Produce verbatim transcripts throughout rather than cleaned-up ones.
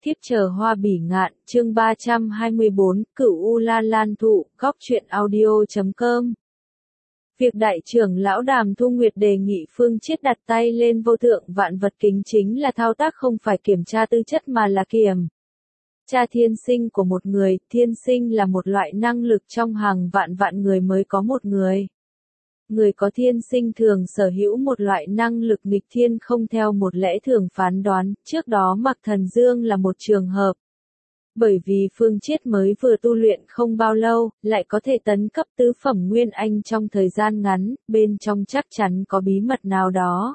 Thiếp chờ hoa bỉ ngạn, chương ba trăm hai mươi bốn, Cửu U La Lan Thụ, góc truyện audio chấm com. Việc đại trưởng lão Đàm Thu Nguyệt đề nghị Phương Chiết đặt tay lên vô thượng vạn vật kính chính là thao tác không phải kiểm tra tư chất mà là kiểm tra thiên sinh của một người. Thiên sinh là một loại năng lực trong hàng vạn vạn người mới có một người. Người có thiên sinh thường sở hữu một loại năng lực nghịch thiên không theo một lẽ thường phán đoán, trước đó Mạc Thần Dương là một trường hợp. Bởi vì Phương Chiết mới vừa tu luyện không bao lâu, lại có thể tấn cấp tứ phẩm Nguyên Anh trong thời gian ngắn, bên trong chắc chắn có bí mật nào đó.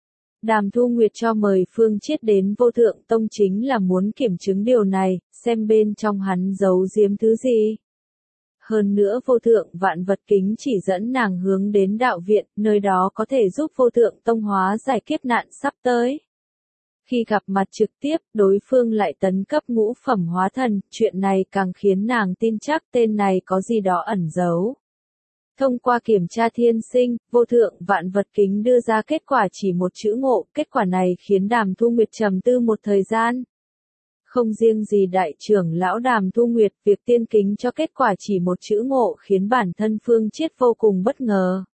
Đàm Thu Nguyệt cho mời Phương Chiết đến Vô Thượng Tông chính là muốn kiểm chứng điều này, xem bên trong hắn giấu giếm thứ gì. Hơn nữa Vô Thượng Vạn Vật Kính chỉ dẫn nàng hướng đến đạo viện, nơi đó có thể giúp Vô Thượng Tông hóa giải kiếp nạn sắp tới. Khi gặp mặt trực tiếp, đối phương lại tấn cấp ngũ phẩm hóa thần, chuyện này càng khiến nàng tin chắc tên này có gì đó ẩn giấu. Thông qua kiểm tra thiên sinh, Vô Thượng Vạn Vật Kính đưa ra kết quả chỉ một chữ ngộ, kết quả này khiến Đàm Thu Nguyệt trầm tư một thời gian. Không riêng gì đại trưởng lão Đàm Thu Nguyệt, việc tiên kính cho kết quả chỉ một chữ ngộ khiến bản thân Phương Chiết vô cùng bất ngờ.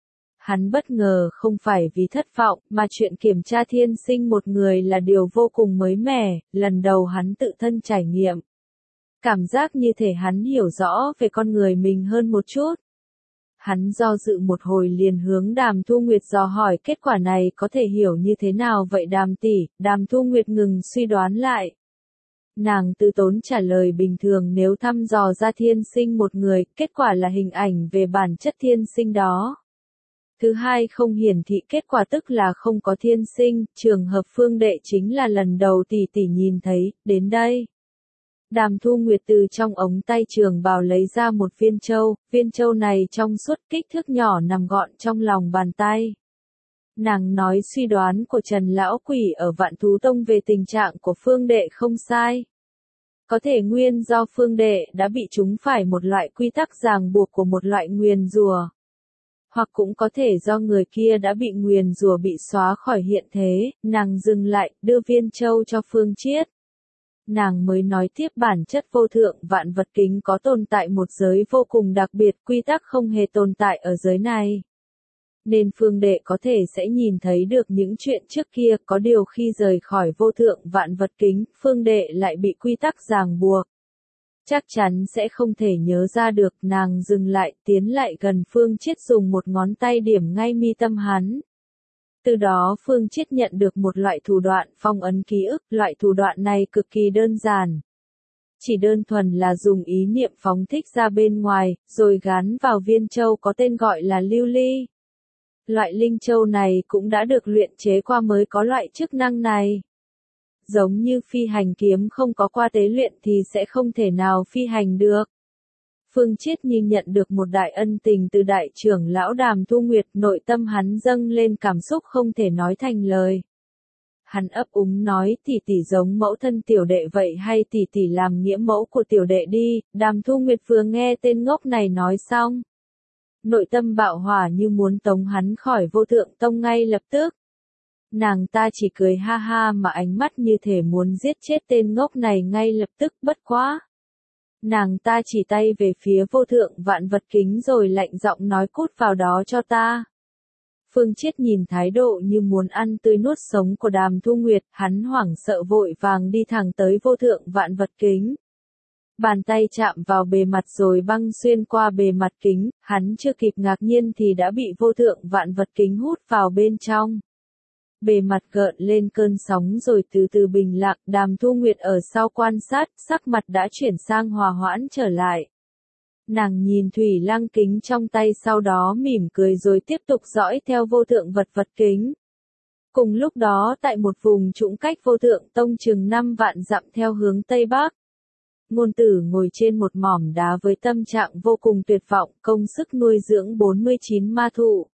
Hắn bất ngờ không phải vì thất vọng, mà chuyện kiểm tra thiên sinh một người là điều vô cùng mới mẻ, lần đầu hắn tự thân trải nghiệm. Cảm giác như thể hắn hiểu rõ về con người mình hơn một chút. Hắn do dự một hồi liền hướng Đàm Thu Nguyệt dò hỏi kết quả này có thể hiểu như thế nào vậy Đàm tỷ. Đàm Thu Nguyệt ngừng suy đoán lại. Nàng từ tốn trả lời bình thường, nếu thăm dò ra thiên sinh một người, kết quả là hình ảnh về bản chất thiên sinh đó. Thứ hai, không hiển thị kết quả tức là không có thiên sinh, trường hợp Phương đệ chính là lần đầu tỷ tỷ nhìn thấy. Đến đây, Đàm Thu Nguyệt từ trong ống tay trường bào lấy ra một viên châu, viên châu này trong suốt, kích thước nhỏ, nằm gọn trong lòng bàn tay. Nàng nói suy đoán của Trần Lão Quỷ ở Vạn Thú Tông về tình trạng của Phương đệ không sai. Có thể nguyên do Phương đệ đã bị trúng phải một loại quy tắc ràng buộc của một loại nguyền rủa. Hoặc cũng có thể do người kia đã bị nguyền rủa bị xóa khỏi hiện thế. Nàng dừng lại, đưa viên châu cho Phương Chiết. Nàng mới nói tiếp bản chất vô thượng vạn vật kính có tồn tại một giới vô cùng đặc biệt, quy tắc không hề tồn tại ở giới này. Nên Phương đệ có thể sẽ nhìn thấy được những chuyện trước kia, có điều khi rời khỏi vô thượng vạn vật kính, Phương đệ lại bị quy tắc ràng buộc. Chắc chắn sẽ không thể nhớ ra được. Nàng dừng lại, tiến lại gần Phương Chiết dùng một ngón tay điểm ngay mi tâm hắn. Từ đó Phương Chiết nhận được một loại thủ đoạn phong ấn ký ức, loại thủ đoạn này cực kỳ đơn giản. Chỉ đơn thuần là dùng ý niệm phóng thích ra bên ngoài, rồi gắn vào viên châu có tên gọi là lưu ly. Loại linh châu này cũng đã được luyện chế qua mới có loại chức năng này. Giống như phi hành kiếm không có qua tế luyện thì sẽ không thể nào phi hành được. Phương Chiết như nhận được một đại ân tình từ đại trưởng lão Đàm Thu Nguyệt, nội tâm hắn dâng lên cảm xúc không thể nói thành lời. Hắn ấp úng nói, tỷ tỷ giống mẫu thân tiểu đệ vậy hay tỷ tỷ làm nghĩa mẫu của tiểu đệ đi. Đàm Thu Nguyệt vừa nghe tên ngốc này nói xong, nội tâm bạo hỏa như muốn tống hắn khỏi Vô Thượng Tông ngay lập tức. Nàng ta chỉ cười ha ha mà ánh mắt như thể muốn giết chết tên ngốc này ngay lập tức. Bất quá, nàng ta chỉ tay về phía Vô Thượng Vạn Vật Kính rồi lạnh giọng nói cút vào đó cho ta. Phương Chiết nhìn thái độ như muốn ăn tươi nuốt sống của Đàm Thu Nguyệt, hắn hoảng sợ vội vàng đi thẳng tới Vô Thượng Vạn Vật Kính. Bàn tay chạm vào bề mặt rồi băng xuyên qua bề mặt kính, hắn chưa kịp ngạc nhiên thì đã bị Vô Thượng Vạn Vật Kính hút vào bên trong. Bề mặt gợn lên cơn sóng rồi từ từ bình lặng. Đàm Thu Nguyệt ở sau quan sát, sắc mặt đã chuyển sang hòa hoãn trở lại. Nàng nhìn thủy lăng kính trong tay sau đó mỉm cười rồi tiếp tục dõi theo Vô Thượng Vật Vật Kính. Cùng lúc đó tại một vùng trũng cách Vô Thượng Tông chừng năm vạn dặm theo hướng Tây Bắc, Ngôn Tử ngồi trên một mỏm đá với tâm trạng vô cùng tuyệt vọng, công sức nuôi dưỡng bốn mươi chín ma thụ.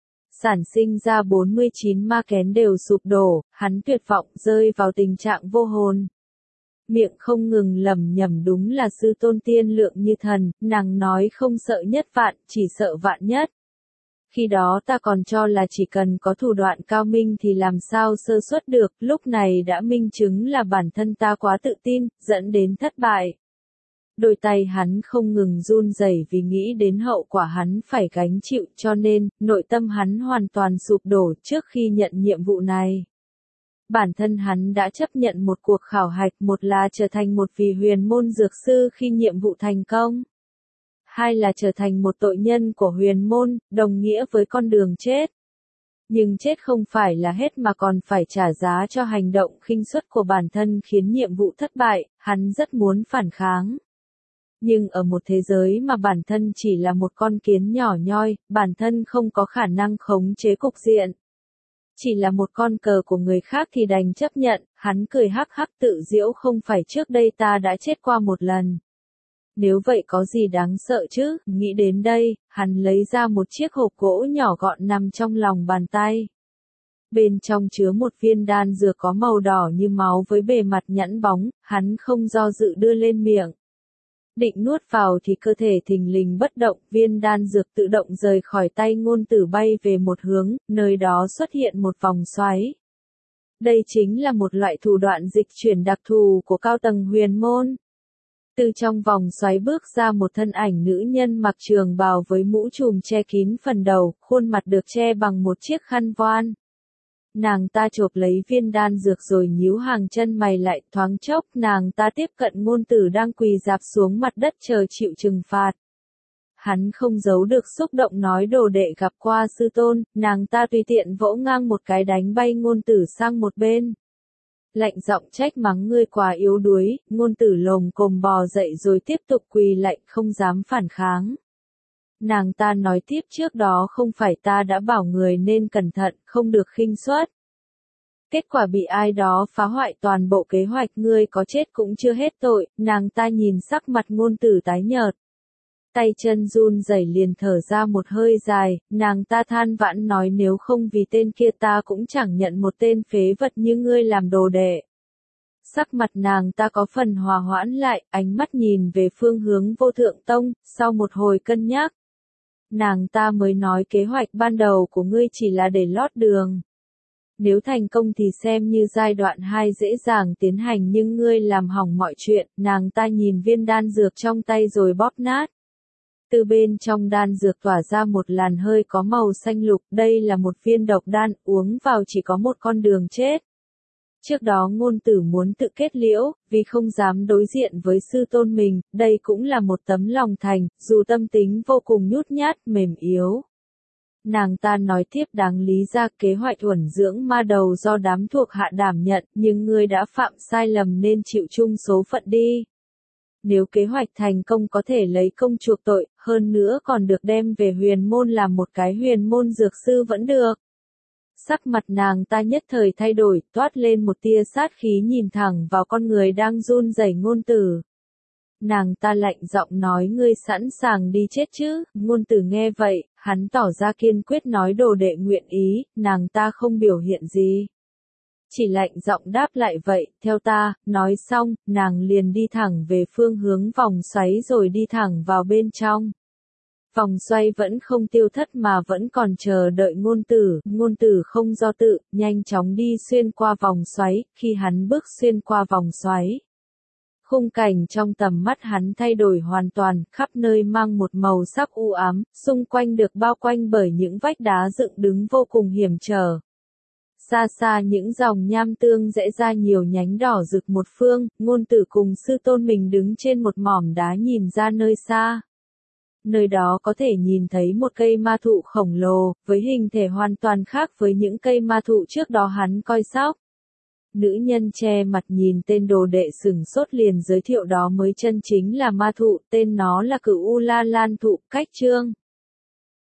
Sản sinh ra bốn mươi chín ma kén đều sụp đổ, hắn tuyệt vọng rơi vào tình trạng vô hồn. Miệng không ngừng lẩm nhẩm đúng là sư tôn tiên lượng như thần, nàng nói không sợ nhất vạn, chỉ sợ vạn nhất. Khi đó ta còn cho là chỉ cần có thủ đoạn cao minh thì làm sao sơ suất được, lúc này đã minh chứng là bản thân ta quá tự tin, dẫn đến thất bại. Đôi tay hắn không ngừng run rẩy vì nghĩ đến hậu quả hắn phải gánh chịu, cho nên, nội tâm hắn hoàn toàn sụp đổ trước khi nhận nhiệm vụ này. Bản thân hắn đã chấp nhận một cuộc khảo hạch, một là trở thành một vị huyền môn dược sư khi nhiệm vụ thành công. Hai là trở thành một tội nhân của huyền môn, đồng nghĩa với con đường chết. Nhưng chết không phải là hết mà còn phải trả giá cho hành động khinh suất của bản thân khiến nhiệm vụ thất bại, hắn rất muốn phản kháng. Nhưng ở một thế giới mà bản thân chỉ là một con kiến nhỏ nhoi, bản thân không có khả năng khống chế cục diện. Chỉ là một con cờ của người khác thì đành chấp nhận, hắn cười hắc hắc tự giễu, không phải trước đây ta đã chết qua một lần. Nếu vậy có gì đáng sợ chứ, nghĩ đến đây, hắn lấy ra một chiếc hộp gỗ nhỏ gọn nằm trong lòng bàn tay. Bên trong chứa một viên đan dược có màu đỏ như máu với bề mặt nhẵn bóng, hắn không do dự đưa lên miệng. Định nuốt vào thì cơ thể thình lình bất động, viên đan dược tự động rời khỏi tay ngôn tử bay về một hướng, nơi đó xuất hiện một vòng xoáy. Đây chính là một loại thủ đoạn dịch chuyển đặc thù của cao tầng huyền môn. Từ trong vòng xoáy bước ra một thân ảnh nữ nhân mặc trường bào với mũ trùm che kín phần đầu, khuôn mặt được che bằng một chiếc khăn voan. Nàng ta chộp lấy viên đan dược rồi nhíu hàng chân mày lại, thoáng chốc nàng ta tiếp cận ngôn tử đang quỳ rạp xuống mặt đất chờ chịu trừng phạt. Hắn không giấu được xúc động nói đồ đệ gặp qua sư tôn, nàng ta tùy tiện vỗ ngang một cái đánh bay ngôn tử sang một bên. Lạnh giọng trách mắng ngươi quá yếu đuối, ngôn tử lồm cồm bò dậy rồi tiếp tục quỳ lạy không dám phản kháng. Nàng ta nói tiếp trước đó không phải ta đã bảo người nên cẩn thận, không được khinh suất. Kết quả bị ai đó phá hoại toàn bộ kế hoạch, ngươi có chết cũng chưa hết tội, nàng ta nhìn sắc mặt ngôn tử tái nhợt. Tay chân run rẩy liền thở ra một hơi dài, nàng ta than vãn nói nếu không vì tên kia ta cũng chẳng nhận một tên phế vật như ngươi làm đồ đệ. Sắc mặt nàng ta có phần hòa hoãn lại, ánh mắt nhìn về phương hướng Vô Thượng Tông, sau một hồi cân nhắc. Nàng ta mới nói kế hoạch ban đầu của ngươi chỉ là để lót đường. Nếu thành công thì xem như giai đoạn hai dễ dàng tiến hành nhưng ngươi làm hỏng mọi chuyện, nàng ta nhìn viên đan dược trong tay rồi bóp nát. Từ bên trong đan dược tỏa ra một làn hơi có màu xanh lục, đây là một viên độc đan, uống vào chỉ có một con đường chết. Trước đó ngôn tử muốn tự kết liễu, vì không dám đối diện với sư tôn mình, đây cũng là một tấm lòng thành, dù tâm tính vô cùng nhút nhát, mềm yếu. Nàng ta nói tiếp đáng lý ra kế hoạch uẩn dưỡng ma đầu do đám thuộc hạ đảm nhận, nhưng ngươi đã phạm sai lầm nên chịu chung số phận đi. Nếu kế hoạch thành công có thể lấy công chuộc tội, hơn nữa còn được đem về huyền môn làm một cái huyền môn dược sư vẫn được. Sắc mặt nàng ta nhất thời thay đổi, toát lên một tia sát khí nhìn thẳng vào con người đang run rẩy ngôn tử. Nàng ta lạnh giọng nói ngươi sẵn sàng đi chết chứ, ngôn tử nghe vậy, hắn tỏ ra kiên quyết nói đồ đệ nguyện ý, nàng ta không biểu hiện gì. Chỉ lạnh giọng đáp lại vậy, theo ta, nói xong, nàng liền đi thẳng về phương hướng vòng xoáy rồi đi thẳng vào bên trong. Vòng xoay vẫn không tiêu thất mà vẫn còn chờ đợi ngôn tử, ngôn tử không do tự, nhanh chóng đi xuyên qua vòng xoáy, khi hắn bước xuyên qua vòng xoáy. Khung cảnh trong tầm mắt hắn thay đổi hoàn toàn, khắp nơi mang một màu sắc u ám, xung quanh được bao quanh bởi những vách đá dựng đứng vô cùng hiểm trở. Xa xa những dòng nham tương rẽ ra nhiều nhánh đỏ rực một phương, ngôn tử cùng sư tôn mình đứng trên một mỏm đá nhìn ra nơi xa. Nơi đó có thể nhìn thấy một cây ma thụ khổng lồ, với hình thể hoàn toàn khác với những cây ma thụ trước đó hắn coi sóc. Nữ nhân che mặt nhìn tên đồ đệ sừng sốt liền giới thiệu đó mới chân chính là ma thụ, tên nó là Cửu U La Lan thụ, cách chương.